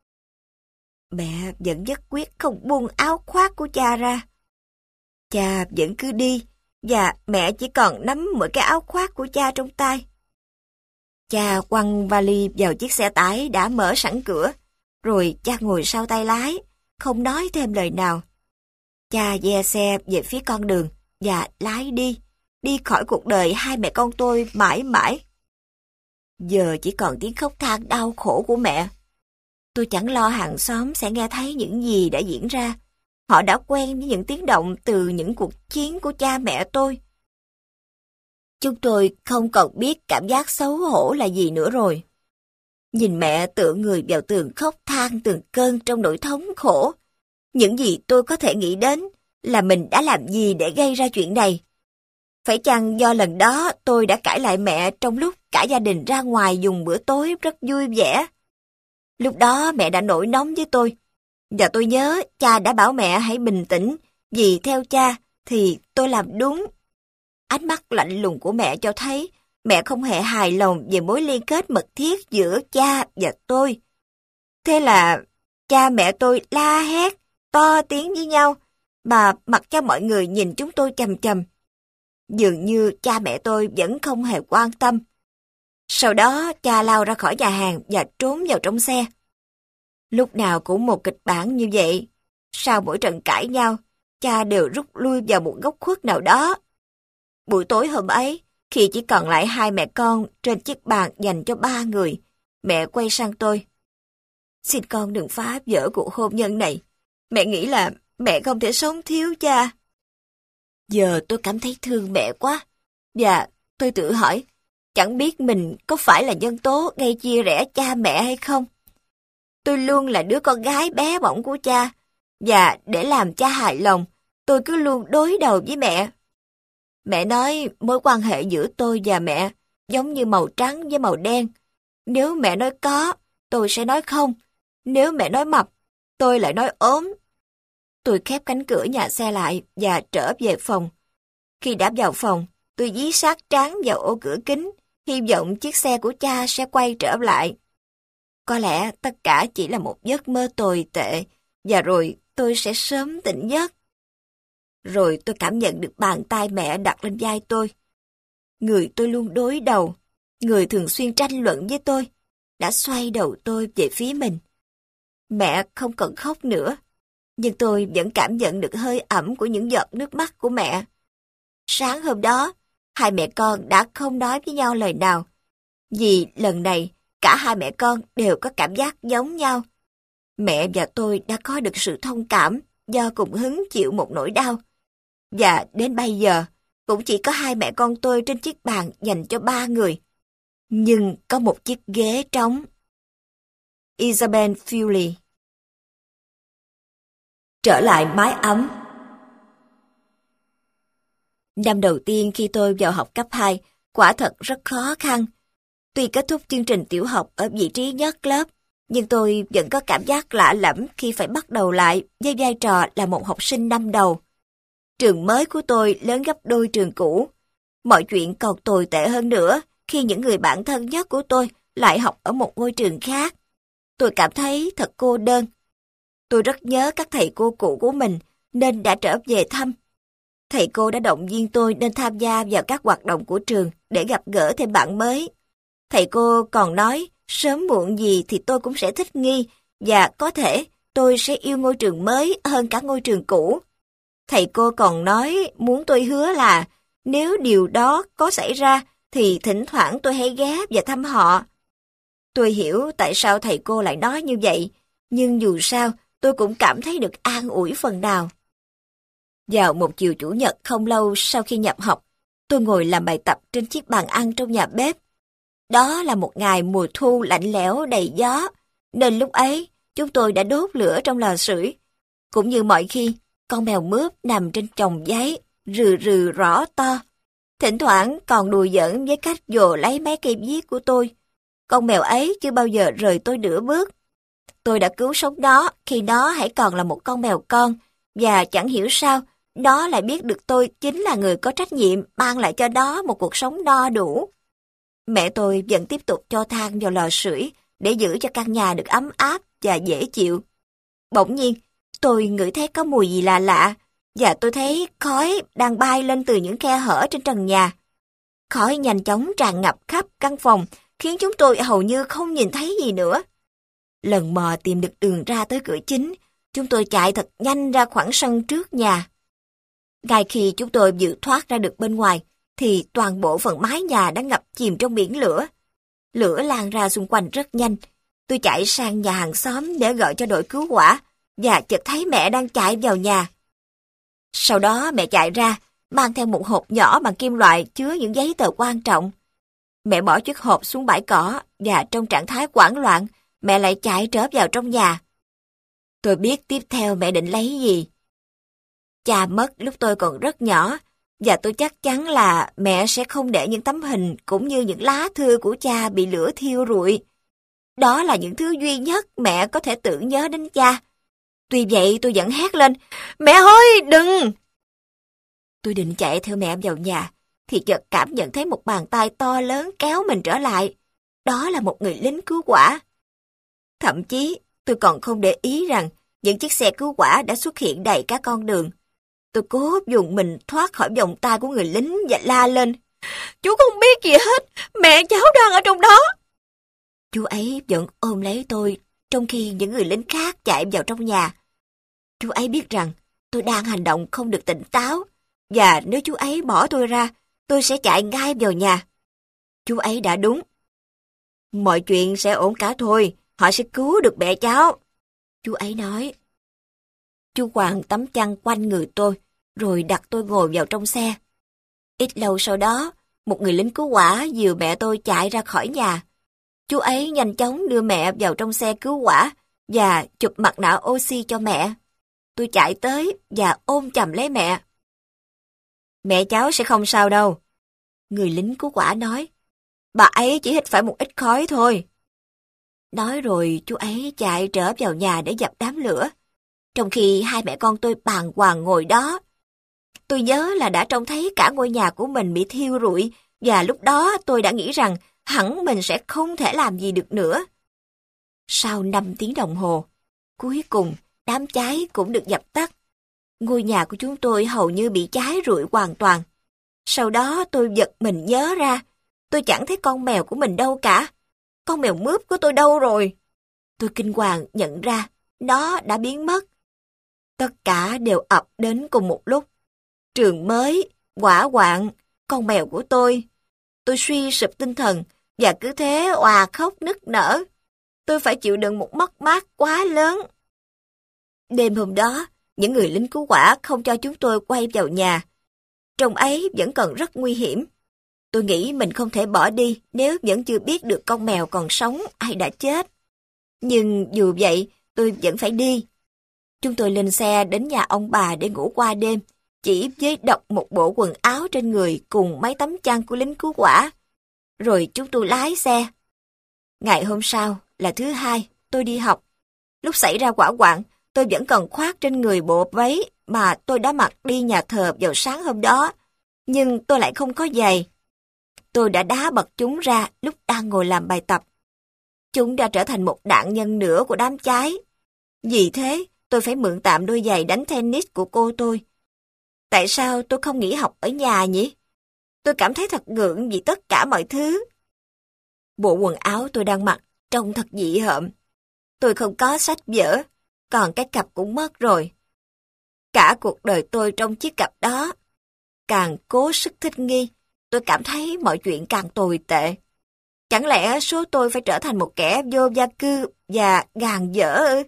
Mẹ vẫn nhất quyết không buông áo khoác của cha ra. Cha vẫn cứ đi, và mẹ chỉ còn nắm mỗi cái áo khoác của cha trong tay. Cha quăng vali vào chiếc xe tải đã mở sẵn cửa, rồi cha ngồi sau tay lái, không nói thêm lời nào. Cha ve xe về phía con đường và lái đi khỏi cuộc đời hai mẹ con tôi mãi mãi. Giờ chỉ còn tiếng khóc than đau khổ của mẹ. Tôi chẳng lo hàng xóm sẽ nghe thấy những gì đã diễn ra. Họ đã quen với những tiếng động từ những cuộc chiến của cha mẹ tôi. Chúng tôi không còn biết cảm giác xấu hổ là gì nữa rồi. Nhìn mẹ tựa người vào tường khóc than từng cơn trong nỗi thống khổ. Những gì tôi có thể nghĩ đến là mình đã làm gì để gây ra chuyện này. Phải chăng do lần đó tôi đã cãi lại mẹ trong lúc cả gia đình ra ngoài dùng bữa tối rất vui vẻ. Lúc đó mẹ đã nổi nóng với tôi. Và tôi nhớ cha đã bảo mẹ hãy bình tĩnh, vì theo cha thì tôi làm đúng. Ánh mắt lạnh lùng của mẹ cho thấy mẹ không hề hài lòng về mối liên kết mật thiết giữa cha và tôi. Thế là cha mẹ tôi la hét, to tiếng với nhau, mà mặc cho mọi người nhìn chúng tôi chằm chằm. Dường như cha mẹ tôi vẫn không hề quan tâm. Sau đó cha lao ra khỏi nhà hàng và trốn vào trong xe. Lúc nào cũng một kịch bản như vậy. Sau mỗi trận cãi nhau, cha đều rút lui vào một góc khuất nào đó. Buổi tối hôm ấy, khi chỉ còn lại hai mẹ con trên chiếc bàn dành cho ba người, mẹ quay sang tôi. Xin con đừng phá vỡ cuộc hôn nhân này. Mẹ nghĩ là mẹ không thể sống thiếu cha. Giờ tôi cảm thấy thương mẹ quá. Và tôi tự hỏi, chẳng biết mình có phải là nhân tố gây chia rẽ cha mẹ hay không. Tôi luôn là đứa con gái bé bỏng của cha. Và để làm cha hài lòng, tôi cứ luôn đối đầu với mẹ. Mẹ nói mối quan hệ giữa tôi và mẹ giống như màu trắng với màu đen. Nếu mẹ nói có, tôi sẽ nói không. Nếu mẹ nói mập, tôi lại nói ốm. Tôi khép cánh cửa nhà xe lại và trở về phòng. Khi đã vào phòng, tôi dí sát trán vào ô cửa kính, hy vọng chiếc xe của cha sẽ quay trở lại. Có lẽ tất cả chỉ là một giấc mơ tồi tệ, và rồi tôi sẽ sớm tỉnh giấc. Rồi tôi cảm nhận được bàn tay mẹ đặt lên vai tôi. Người tôi luôn đối đầu, người thường xuyên tranh luận với tôi, đã xoay đầu tôi về phía mình. Mẹ không cần khóc nữa, nhưng tôi vẫn cảm nhận được hơi ẩm của những giọt nước mắt của mẹ. Sáng hôm đó, hai mẹ con đã không nói với nhau lời nào, vì lần này cả hai mẹ con đều có cảm giác giống nhau. Mẹ và tôi đã có được sự thông cảm do cùng hứng chịu một nỗi đau. Và đến bây giờ, cũng chỉ có hai mẹ con tôi trên chiếc bàn dành cho ba người. Nhưng có một chiếc ghế trống. Isabel Fulley. Trở lại mái ấm. Năm đầu tiên khi tôi vào học cấp 2, quả thật rất khó khăn. Tuy kết thúc chương trình tiểu học ở vị trí nhất lớp, nhưng tôi vẫn có cảm giác lạ lẫm khi phải bắt đầu lại với vai trò là một học sinh năm đầu. Trường mới của tôi lớn gấp đôi trường cũ. Mọi chuyện còn tồi tệ hơn nữa khi những người bạn thân nhất của tôi lại học ở một ngôi trường khác. Tôi cảm thấy thật cô đơn. Tôi rất nhớ các thầy cô cũ của mình nên đã trở về thăm. Thầy cô đã động viên tôi nên tham gia vào các hoạt động của trường để gặp gỡ thêm bạn mới. Thầy cô còn nói sớm muộn gì thì tôi cũng sẽ thích nghi và có thể tôi sẽ yêu ngôi trường mới hơn cả ngôi trường cũ. Thầy cô còn nói muốn tôi hứa là nếu điều đó có xảy ra thì thỉnh thoảng tôi hãy ghé và thăm họ. Tôi hiểu tại sao thầy cô lại nói như vậy, nhưng dù sao tôi cũng cảm thấy được an ủi phần nào. Vào một chiều chủ nhật không lâu sau khi nhập học, tôi ngồi làm bài tập trên chiếc bàn ăn trong nhà bếp. Đó là một ngày mùa thu lạnh lẽo đầy gió, nên lúc ấy chúng tôi đã đốt lửa trong lò sưởi. Cũng như mọi khi, con mèo mướp nằm trên chồng giấy, rừ rừ rõ to. Thỉnh thoảng còn đùa giỡn với cách dồ lấy mấy cây viết của tôi. Con mèo ấy chưa bao giờ rời tôi nửa bước. Tôi đã cứu sống nó khi nó hãy còn là một con mèo con, và chẳng hiểu sao, nó lại biết được tôi chính là người có trách nhiệm mang lại cho nó một cuộc sống no đủ. Mẹ tôi vẫn tiếp tục cho than vào lò sưởi để giữ cho căn nhà được ấm áp và dễ chịu. Bỗng nhiên, tôi ngửi thấy có mùi gì lạ lạ, và tôi thấy khói đang bay lên từ những khe hở trên trần nhà. Khói nhanh chóng tràn ngập khắp căn phòng, khiến chúng tôi hầu như không nhìn thấy gì nữa. Lần mò tìm được đường ra tới cửa chính, chúng tôi chạy thật nhanh ra khoảng sân trước nhà. Ngay khi chúng tôi vừa thoát ra được bên ngoài, thì toàn bộ phần mái nhà đã ngập chìm trong biển lửa. Lửa lan ra xung quanh rất nhanh. Tôi chạy sang nhà hàng xóm để gọi cho đội cứu hỏa, và chợt thấy mẹ đang chạy vào nhà. Sau đó mẹ chạy ra, mang theo một hộp nhỏ bằng kim loại chứa những giấy tờ quan trọng. Mẹ bỏ chiếc hộp xuống bãi cỏ, và trong trạng thái hoảng loạn, mẹ lại chạy trở vào trong nhà. Tôi biết tiếp theo mẹ định lấy gì. Cha mất lúc tôi còn rất nhỏ, và tôi chắc chắn là mẹ sẽ không để những tấm hình cũng như những lá thư của cha bị lửa thiêu rụi. Đó là những thứ duy nhất mẹ có thể tưởng nhớ đến cha. Tuy vậy tôi vẫn hét lên, mẹ ơi, đừng! Tôi định chạy theo mẹ vào nhà, thì chợt cảm nhận thấy một bàn tay to lớn kéo mình trở lại. Đó là một người lính cứu hỏa. Thậm chí, tôi còn không để ý rằng những chiếc xe cứu hỏa đã xuất hiện đầy cả con đường. Tôi cố dùng mình thoát khỏi vòng tay của người lính và la lên. Chú không biết gì hết, mẹ cháu đang ở trong đó. Chú ấy vẫn ôm lấy tôi, trong khi những người lính khác chạy vào trong nhà. Chú ấy biết rằng tôi đang hành động không được tỉnh táo, và nếu chú ấy bỏ tôi ra, tôi sẽ chạy ngay vào nhà. Chú ấy đã đúng. Mọi chuyện sẽ ổn cả thôi, họ sẽ cứu được mẹ cháu. Chú ấy nói. Chú quàng tấm chăn quanh người tôi, rồi đặt tôi ngồi vào trong xe. Ít lâu sau đó, một người lính cứu hỏa dìu mẹ tôi chạy ra khỏi nhà. Chú ấy nhanh chóng đưa mẹ vào trong xe cứu hỏa và chụp mặt nạ oxy cho mẹ. Tôi chạy tới và ôm chầm lấy mẹ. Mẹ cháu sẽ không sao đâu. Người lính cứu hỏa nói. Bà ấy chỉ hít phải một ít khói thôi. Nói rồi chú ấy chạy trở vào nhà để dập đám lửa, trong khi hai mẹ con tôi bàng hoàng ngồi đó. Tôi nhớ là đã trông thấy cả ngôi nhà của mình bị thiêu rụi, và lúc đó tôi đã nghĩ rằng hẳn mình sẽ không thể làm gì được nữa. Sau 5 tiếng đồng hồ, cuối cùng đám cháy cũng được dập tắt. Ngôi nhà của chúng tôi hầu như bị cháy rụi hoàn toàn. Sau đó tôi giật mình nhớ ra, tôi chẳng thấy con mèo của mình đâu cả. Con mèo mướp của tôi đâu rồi? Tôi kinh hoàng nhận ra, nó đã biến mất. Tất cả đều ập đến cùng một lúc. Trường mới, hỏa hoạn, con mèo của tôi. Tôi suy sụp tinh thần và cứ thế òa khóc nức nở. Tôi phải chịu đựng một mất mát quá lớn. Đêm hôm đó, những người lính cứu hỏa không cho chúng tôi quay vào nhà. Trong ấy vẫn còn rất nguy hiểm. Tôi nghĩ mình không thể bỏ đi nếu vẫn chưa biết được con mèo còn sống hay đã chết. Nhưng dù vậy, tôi vẫn phải đi. Chúng tôi lên xe đến nhà ông bà để ngủ qua đêm, chỉ với độc một bộ quần áo trên người cùng mấy tấm chăn của lính cứu hỏa. Rồi chúng tôi lái xe. Ngày hôm sau là thứ Hai, tôi đi học. Lúc xảy ra hỏa hoạn, tôi vẫn còn khoác trên người bộ váy mà tôi đã mặc đi nhà thờ vào sáng hôm đó. Nhưng tôi lại không có giày. Tôi đã đá bật chúng ra lúc đang ngồi làm bài tập. Chúng đã trở thành một nạn nhân nữa của đám cháy. Vì thế, tôi phải mượn tạm đôi giày đánh tennis của cô tôi. Tại sao tôi không nghỉ học ở nhà nhỉ? Tôi cảm thấy thật ngượng vì tất cả mọi thứ. Bộ quần áo tôi đang mặc trông thật dị hợm. Tôi không có sách vở, còn cái cặp cũng mất rồi. Cả cuộc đời tôi trong chiếc cặp đó. Càng cố sức thích nghi, tôi cảm thấy mọi chuyện càng tồi tệ. Chẳng lẽ số tôi phải trở thành một kẻ vô gia cư và gàn dở ư?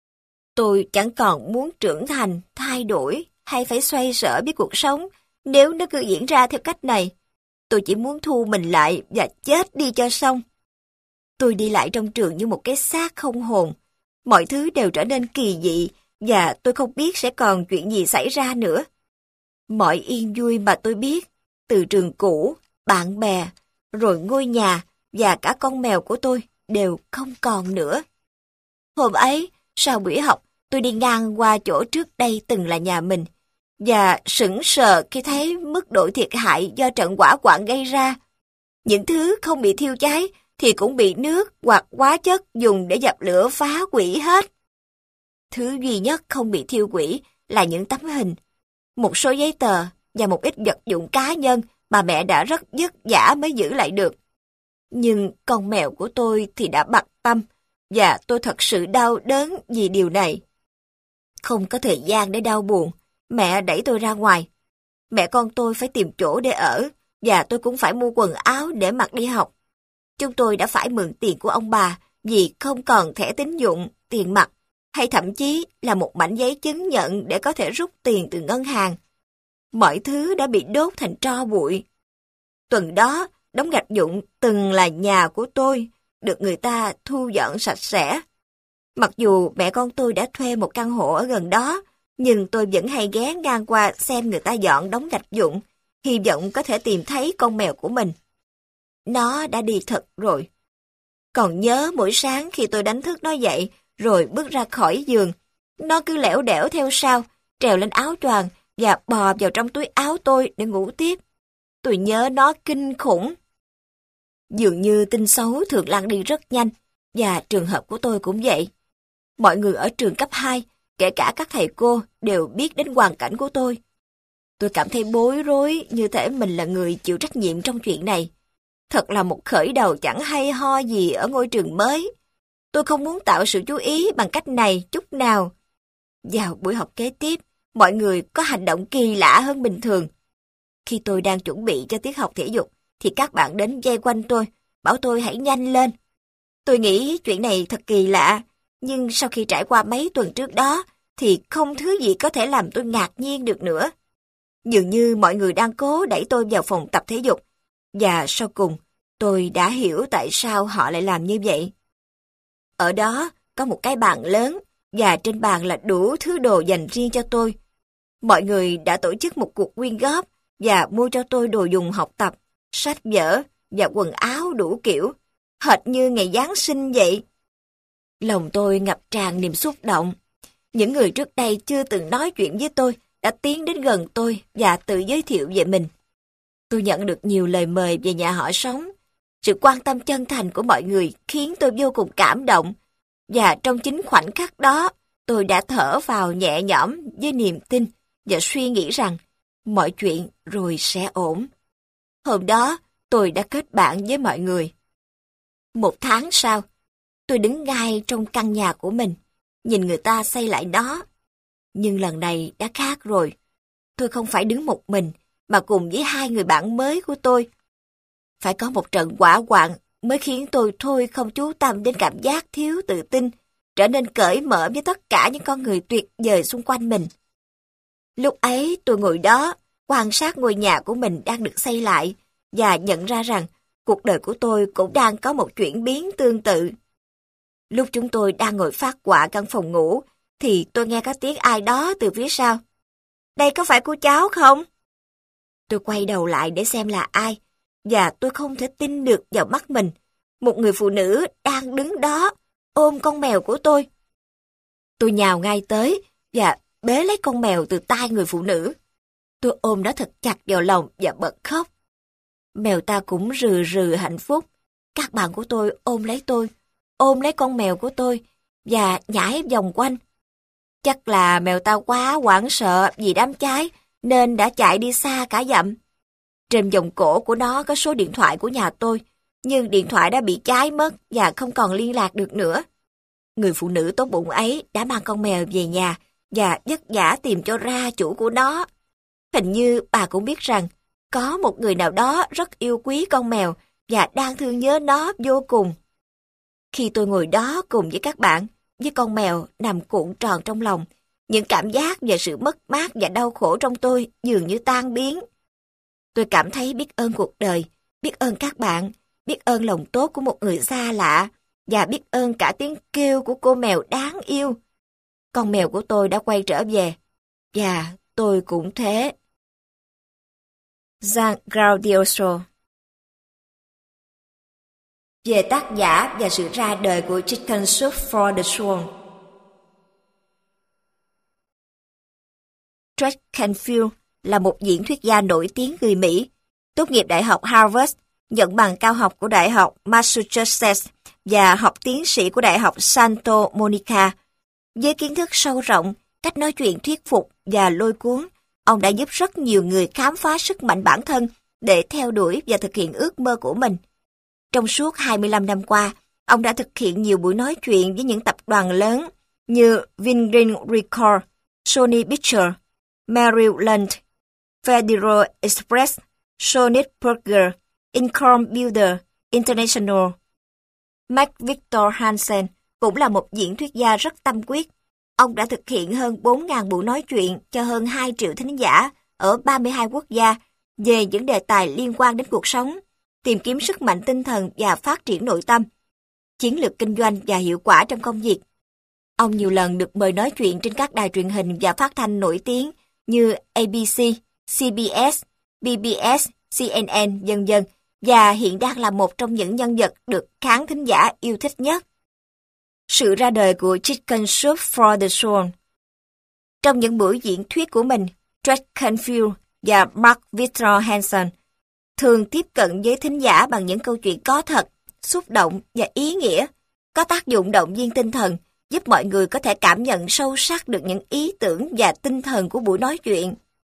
Tôi chẳng còn muốn trưởng thành, thay đổi hay phải xoay sở với cuộc sống nếu nó cứ diễn ra theo cách này. Tôi chỉ muốn thu mình lại và chết đi cho xong. Tôi đi lại trong trường như một cái xác không hồn. Mọi thứ đều trở nên kỳ dị và tôi không biết sẽ còn chuyện gì xảy ra nữa. Mọi yên vui mà tôi biết, từ trường cũ, bạn bè, rồi ngôi nhà và cả con mèo của tôi đều không còn nữa. Hôm ấy, sau buổi học, tôi đi ngang qua chỗ trước đây từng là nhà mình, và sững sờ khi thấy mức độ thiệt hại do trận hỏa hoạn gây ra. Những thứ không bị thiêu cháy thì cũng bị nước hoặc hóa chất dùng để dập lửa phá hủy hết. Thứ duy nhất không bị thiêu hủy là những tấm hình, một số giấy tờ và một ít vật dụng cá nhân mà mẹ đã rất vất vả mới giữ lại được. Nhưng con mèo của tôi thì đã bặt tâm, và tôi thật sự đau đớn vì điều này. Không có thời gian để đau buồn, mẹ đẩy tôi ra ngoài. Mẹ con tôi phải tìm chỗ để ở, và tôi cũng phải mua quần áo để mặc đi học. Chúng tôi đã phải mượn tiền của ông bà vì không còn thẻ tín dụng, tiền mặt, hay thậm chí là một mảnh giấy chứng nhận để có thể rút tiền từ ngân hàng. Mọi thứ đã bị đốt thành tro bụi. Tuần đó, đống gạch vụn từng là nhà của tôi, được người ta thu dọn sạch sẽ. Mặc dù mẹ con tôi đã thuê một căn hộ ở gần đó, nhưng tôi vẫn hay ghé ngang qua xem người ta dọn đống gạch vụn, hy vọng có thể tìm thấy con mèo của mình. Nó đã đi thật rồi. Còn nhớ mỗi sáng khi tôi đánh thức nó dậy, rồi bước ra khỏi giường, nó cứ lẻo đẻo theo sau, trèo lên áo choàng và bò vào trong túi áo tôi để ngủ tiếp. Tôi nhớ nó kinh khủng. Dường như tin xấu thường lan đi rất nhanh, và trường hợp của tôi cũng vậy. Mọi người ở trường cấp 2, kể cả các thầy cô, đều biết đến hoàn cảnh của tôi. Tôi cảm thấy bối rối như thể mình là người chịu trách nhiệm trong chuyện này. Thật là một khởi đầu chẳng hay ho gì ở ngôi trường mới. Tôi không muốn tạo sự chú ý bằng cách này chút nào. Vào buổi học kế tiếp, mọi người có hành động kỳ lạ hơn bình thường. Khi tôi đang chuẩn bị cho tiết học thể dục, thì các bạn đến vây quanh tôi, bảo tôi hãy nhanh lên. Tôi nghĩ chuyện này thật kỳ lạ, nhưng sau khi trải qua mấy tuần trước đó, thì không thứ gì có thể làm tôi ngạc nhiên được nữa. Dường như mọi người đang cố đẩy tôi vào phòng tập thể dục, và sau cùng, tôi đã hiểu tại sao họ lại làm như vậy. Ở đó có một cái bàn lớn, và trên bàn là đủ thứ đồ dành riêng cho tôi. Mọi người đã tổ chức một cuộc quyên góp và mua cho tôi đồ dùng học tập, sách vở và quần áo đủ kiểu, hệt như ngày Giáng sinh vậy. Lòng tôi ngập tràn niềm xúc động. Những người trước đây chưa từng nói chuyện với tôi đã tiến đến gần tôi và tự giới thiệu về mình. Tôi nhận được nhiều lời mời về nhà họ sống. Sự quan tâm chân thành của mọi người khiến tôi vô cùng cảm động, và trong chính khoảnh khắc đó, tôi đã thở vào nhẹ nhõm với niềm tin và suy nghĩ rằng mọi chuyện rồi sẽ ổn. Hôm đó, tôi đã kết bạn với mọi người. Một tháng sau, tôi đứng ngay trong căn nhà của mình, nhìn người ta xây lại nó. Nhưng lần này đã khác rồi. Tôi không phải đứng một mình, mà cùng với hai người bạn mới của tôi. Phải có một trận hỏa hoạn mới khiến tôi thôi không chú tâm đến cảm giác thiếu tự tin, trở nên cởi mở với tất cả những con người tuyệt vời xung quanh mình. Lúc ấy tôi ngồi đó, quan sát ngôi nhà của mình đang được xây lại, và nhận ra rằng cuộc đời của tôi cũng đang có một chuyển biến tương tự. Lúc chúng tôi đang ngồi phát quạ căn phòng ngủ, thì tôi nghe có tiếng ai đó từ phía sau. Đây có phải của cháu không? Tôi quay đầu lại để xem là ai, và tôi không thể tin được vào mắt mình. Một người phụ nữ đang đứng đó, ôm con mèo của tôi. Tôi nhào ngay tới và bế lấy con mèo từ tay người phụ nữ. Tôi ôm nó thật chặt vào lòng và bật khóc. Mèo ta cũng rừ rừ hạnh phúc. Các bạn của tôi, ôm lấy con mèo của tôi và nhảy vòng quanh. Chắc là mèo ta quá hoảng sợ vì đám cháy nên đã chạy đi xa cả dặm. Trên vòng cổ của nó có số điện thoại của nhà tôi, nhưng điện thoại đã bị cháy mất và không còn liên lạc được nữa. Người phụ nữ tốt bụng ấy đã mang con mèo về nhà và vất vả tìm cho ra chủ của nó. Hình như bà cũng biết rằng có một người nào đó rất yêu quý con mèo và đang thương nhớ nó vô cùng. Khi tôi ngồi đó cùng với các bạn, với con mèo nằm cuộn tròn trong lòng, những cảm giác về sự mất mát và đau khổ trong tôi dường như tan biến. Tôi cảm thấy biết ơn cuộc đời, biết ơn các bạn, biết ơn lòng tốt của một người xa lạ, và biết ơn cả tiếng kêu của cô mèo đáng yêu. Con mèo của tôi đã quay trở về, và tôi cũng thế. Jean Gaudioso. Về tác giả và sự ra đời của Chicken Soup for the Soul. Jack Canfield là một diễn thuyết gia nổi tiếng người Mỹ, tốt nghiệp Đại học Harvard, nhận bằng cao học của Đại học Massachusetts và học tiến sĩ của Đại học Santa Monica. Với kiến thức sâu rộng, cách nói chuyện thuyết phục và lôi cuốn, ông đã giúp rất nhiều người khám phá sức mạnh bản thân để theo đuổi và thực hiện ước mơ của mình. Trong suốt 25 năm qua, ông đã thực hiện nhiều buổi nói chuyện với những tập đoàn lớn như Virgin Records, Sony Pictures, Merrill Lynch, Federal Express, Sonic Burger, Income Builder International. Mark Victor Hansen cũng là một diễn thuyết gia rất tâm quyết. Ông đã thực hiện hơn 4.000 buổi nói chuyện cho hơn 2 triệu thính giả ở 32 quốc gia về những đề tài liên quan đến cuộc sống, tìm kiếm sức mạnh tinh thần và phát triển nội tâm, chiến lược kinh doanh và hiệu quả trong công việc. Ông nhiều lần được mời nói chuyện trên các đài truyền hình và phát thanh nổi tiếng như ABC, CBS, PBS, CNN, vân vân, và hiện đang là một trong những nhân vật được khán thính giả yêu thích nhất. Sự ra đời của Chicken Soup for the Soul. Trong những buổi diễn thuyết của mình, Jack Canfield và Mark Victor Hansen thường tiếp cận với thính giả bằng những câu chuyện có thật, xúc động và ý nghĩa, có tác dụng động viên tinh thần, giúp mọi người có thể cảm nhận sâu sắc được những ý tưởng và tinh thần của buổi nói chuyện.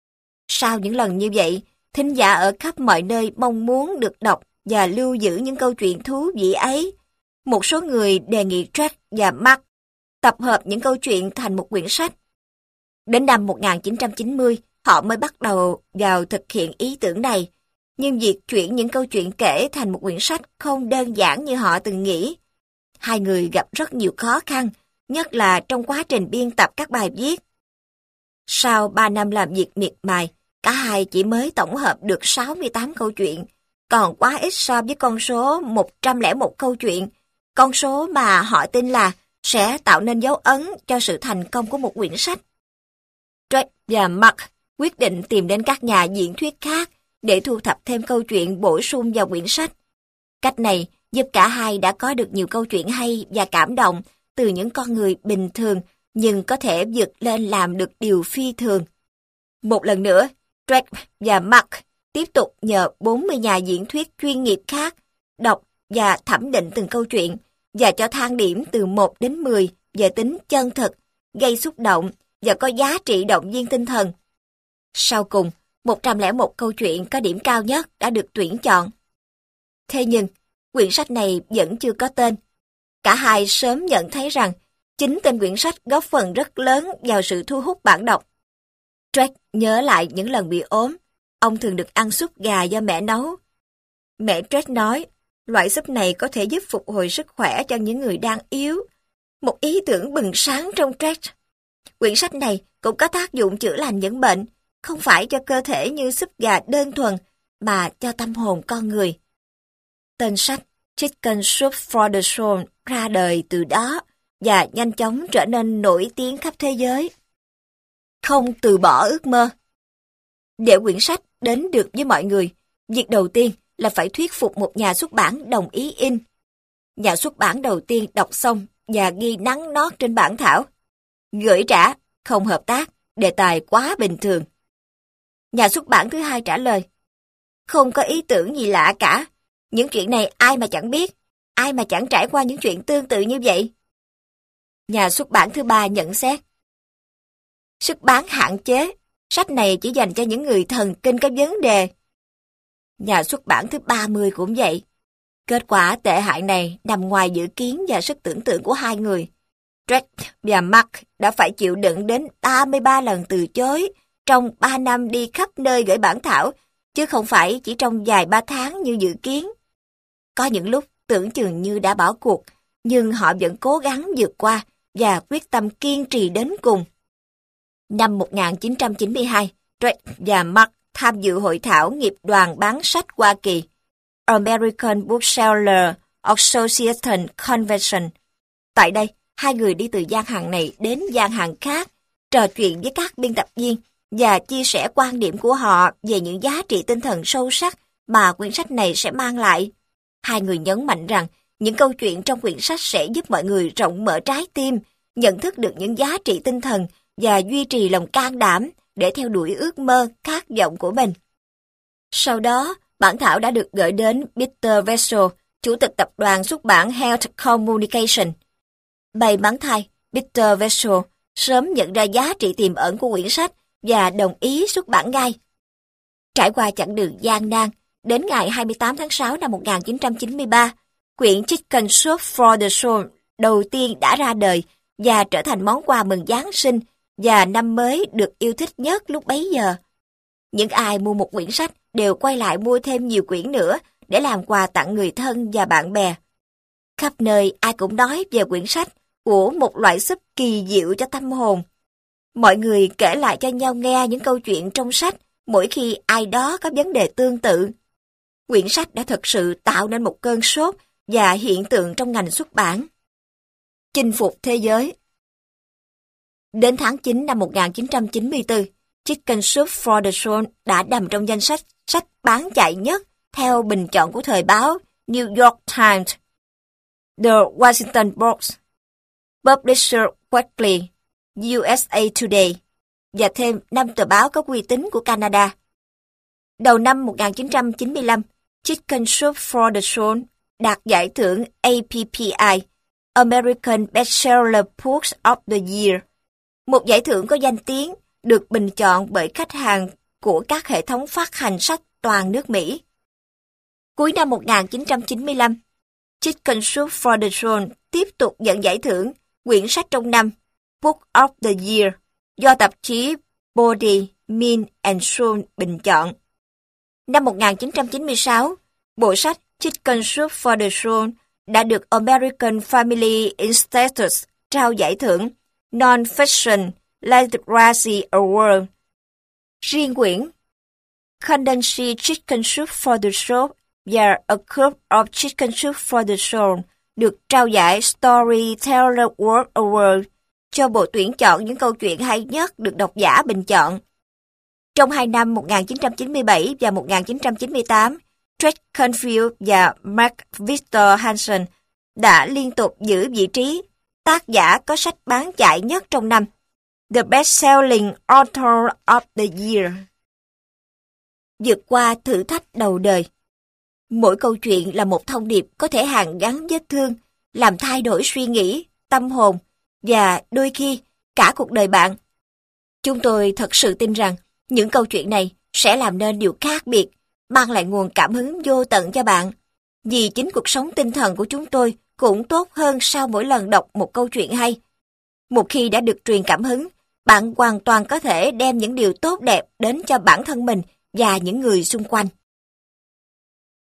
Sau những lần như vậy, thính giả ở khắp mọi nơi mong muốn được đọc và lưu giữ những câu chuyện thú vị ấy. Một số người đề nghị Drake và Mark tập hợp những câu chuyện thành một quyển sách. Đến năm 1990, họ mới bắt đầu vào thực hiện ý tưởng này. Nhưng việc chuyển những câu chuyện kể thành một quyển sách không đơn giản như họ từng nghĩ. Hai người gặp rất nhiều khó khăn, nhất là trong quá trình biên tập các bài viết. Sau 3 năm làm việc miệt mài, cả hai chỉ mới tổng hợp được 68 câu chuyện, còn quá ít so với con số 101 câu chuyện, con số mà họ tin là sẽ tạo nên dấu ấn cho sự thành công của một quyển sách. Drake và Mark quyết định tìm đến các nhà diễn thuyết khác để thu thập thêm câu chuyện bổ sung vào quyển sách. Cách này giúp cả hai đã có được nhiều câu chuyện hay và cảm động từ những con người bình thường nhưng có thể vượt lên làm được điều phi thường. Một lần nữa, Drake và Mark tiếp tục nhờ 40 nhà diễn thuyết chuyên nghiệp khác đọc và thẩm định từng câu chuyện và cho thang điểm từ 1 đến 10 về tính chân thực, gây xúc động và có giá trị động viên tinh thần. Sau cùng, 101 câu chuyện có điểm cao nhất đã được tuyển chọn. Thế nhưng, quyển sách này vẫn chưa có tên. Cả hai sớm nhận thấy rằng chính tên quyển sách góp phần rất lớn vào sự thu hút bạn đọc. Drake nhớ lại những lần bị ốm, ông thường được ăn súp gà do mẹ nấu. Mẹ Drake nói, loại súp này có thể giúp phục hồi sức khỏe cho những người đang yếu. Một ý tưởng bừng sáng trong Drake. Quyển sách này cũng có tác dụng chữa lành những bệnh, không phải cho cơ thể như súp gà đơn thuần, mà cho tâm hồn con người. Tên sách Chicken Soup for the Soul ra đời từ đó và nhanh chóng trở nên nổi tiếng khắp thế giới. Không từ bỏ ước mơ. Để quyển sách đến được với mọi người, việc đầu tiên là phải thuyết phục một nhà xuất bản đồng ý in. Nhà xuất bản đầu tiên đọc xong và ghi nắn nót trên bản thảo. Gửi trả, không hợp tác, đề tài quá bình thường. Nhà xuất bản thứ hai trả lời, không có ý tưởng gì lạ cả. Những chuyện này ai mà chẳng biết, ai mà chẳng trải qua những chuyện tương tự như vậy. Nhà xuất bản thứ ba nhận xét, sức bán hạn chế, sách này chỉ dành cho những người thần kinh có vấn đề. Nhà xuất bản thứ 30 cũng vậy. Kết quả tệ hại này nằm ngoài dự kiến và sức tưởng tượng của hai người. Drake và Mark đã phải chịu đựng đến 33 lần từ chối trong 3 năm đi khắp nơi gửi bản thảo, chứ không phải chỉ trong vài 3 tháng như dự kiến. Có những lúc tưởng chừng như đã bỏ cuộc, nhưng họ vẫn cố gắng vượt qua và quyết tâm kiên trì đến cùng. Năm 1992, Drake và Mark tham dự hội thảo nghiệp đoàn bán sách Hoa Kỳ, American Bookseller Association Convention. Tại đây, hai người đi từ gian hàng này đến gian hàng khác, trò chuyện với các biên tập viên và chia sẻ quan điểm của họ về những giá trị tinh thần sâu sắc mà quyển sách này sẽ mang lại. Hai người nhấn mạnh rằng những câu chuyện trong quyển sách sẽ giúp mọi người rộng mở trái tim, nhận thức được những giá trị tinh thần và duy trì lòng can đảm để theo đuổi ước mơ, khát vọng của mình. Sau đó, bản thảo đã được gửi đến Peter Vessel, chủ tịch tập đoàn xuất bản Health Communication. May mắn thay, Peter Vessel sớm nhận ra giá trị tiềm ẩn của quyển sách và đồng ý xuất bản ngay. Trải qua chặng đường gian nan, đến ngày 28 tháng 6 năm 1993, quyển Chicken Soup for the Soul đầu tiên đã ra đời và trở thành món quà mừng Giáng sinh và năm mới được yêu thích nhất lúc bấy giờ. Những ai mua một quyển sách đều quay lại mua thêm nhiều quyển nữa để làm quà tặng người thân và bạn bè. Khắp nơi ai cũng nói về quyển sách của một loại súp kỳ diệu cho tâm hồn. Mọi người kể lại cho nhau nghe những câu chuyện trong sách mỗi khi ai đó có vấn đề tương tự. Quyển sách đã thực sự tạo nên một cơn sốt và hiện tượng trong ngành xuất bản. Chinh phục thế giới. Đến tháng 9 năm 1994, Chicken Soup for the Soul đã nằm trong danh sách sách bán chạy nhất theo bình chọn của thời báo New York Times, The Washington Post, Publisher Weekly, USA Today và thêm 5 tờ báo có uy tín của Canada. Đầu năm 1995, Chicken Soup for the Soul đạt giải thưởng APPI, American Bestseller Books of the Year, một giải thưởng có danh tiếng được bình chọn bởi khách hàng của các hệ thống phát hành sách toàn nước Mỹ. Cuối năm 1995, Chicken Soup for the Soul tiếp tục nhận giải thưởng quyển sách trong năm Book of the Year do tạp chí Body, Mind and Soul bình chọn. Năm 1996, bộ sách Chicken Soup for the Soul đã được American Family Institute trao giải thưởng Non-Fiction Literacy Award. Riêng quyển Condensed Chicken Soup for the Soul và A Cup of Chicken Soup for the Soul được trao giải Storyteller World Award cho bộ tuyển chọn những câu chuyện hay nhất được độc giả bình chọn. Trong 2 năm 1997 và 1998, Ted Canfield và Mark Victor Hansen đã liên tục giữ vị trí tác giả có sách bán chạy nhất trong năm, The Best-Selling Author of the Year. Vượt qua thử thách đầu đời. Mỗi câu chuyện là một thông điệp có thể hàn gắn vết thương, làm thay đổi suy nghĩ, tâm hồn và đôi khi cả cuộc đời bạn. Chúng tôi thật sự tin rằng những câu chuyện này sẽ làm nên điều khác biệt, mang lại nguồn cảm hứng vô tận cho bạn. Vì chính cuộc sống tinh thần của chúng tôi cũng tốt hơn sau mỗi lần đọc một câu chuyện hay. Một khi đã được truyền cảm hứng, bạn hoàn toàn có thể đem những điều tốt đẹp đến cho bản thân mình và những người xung quanh.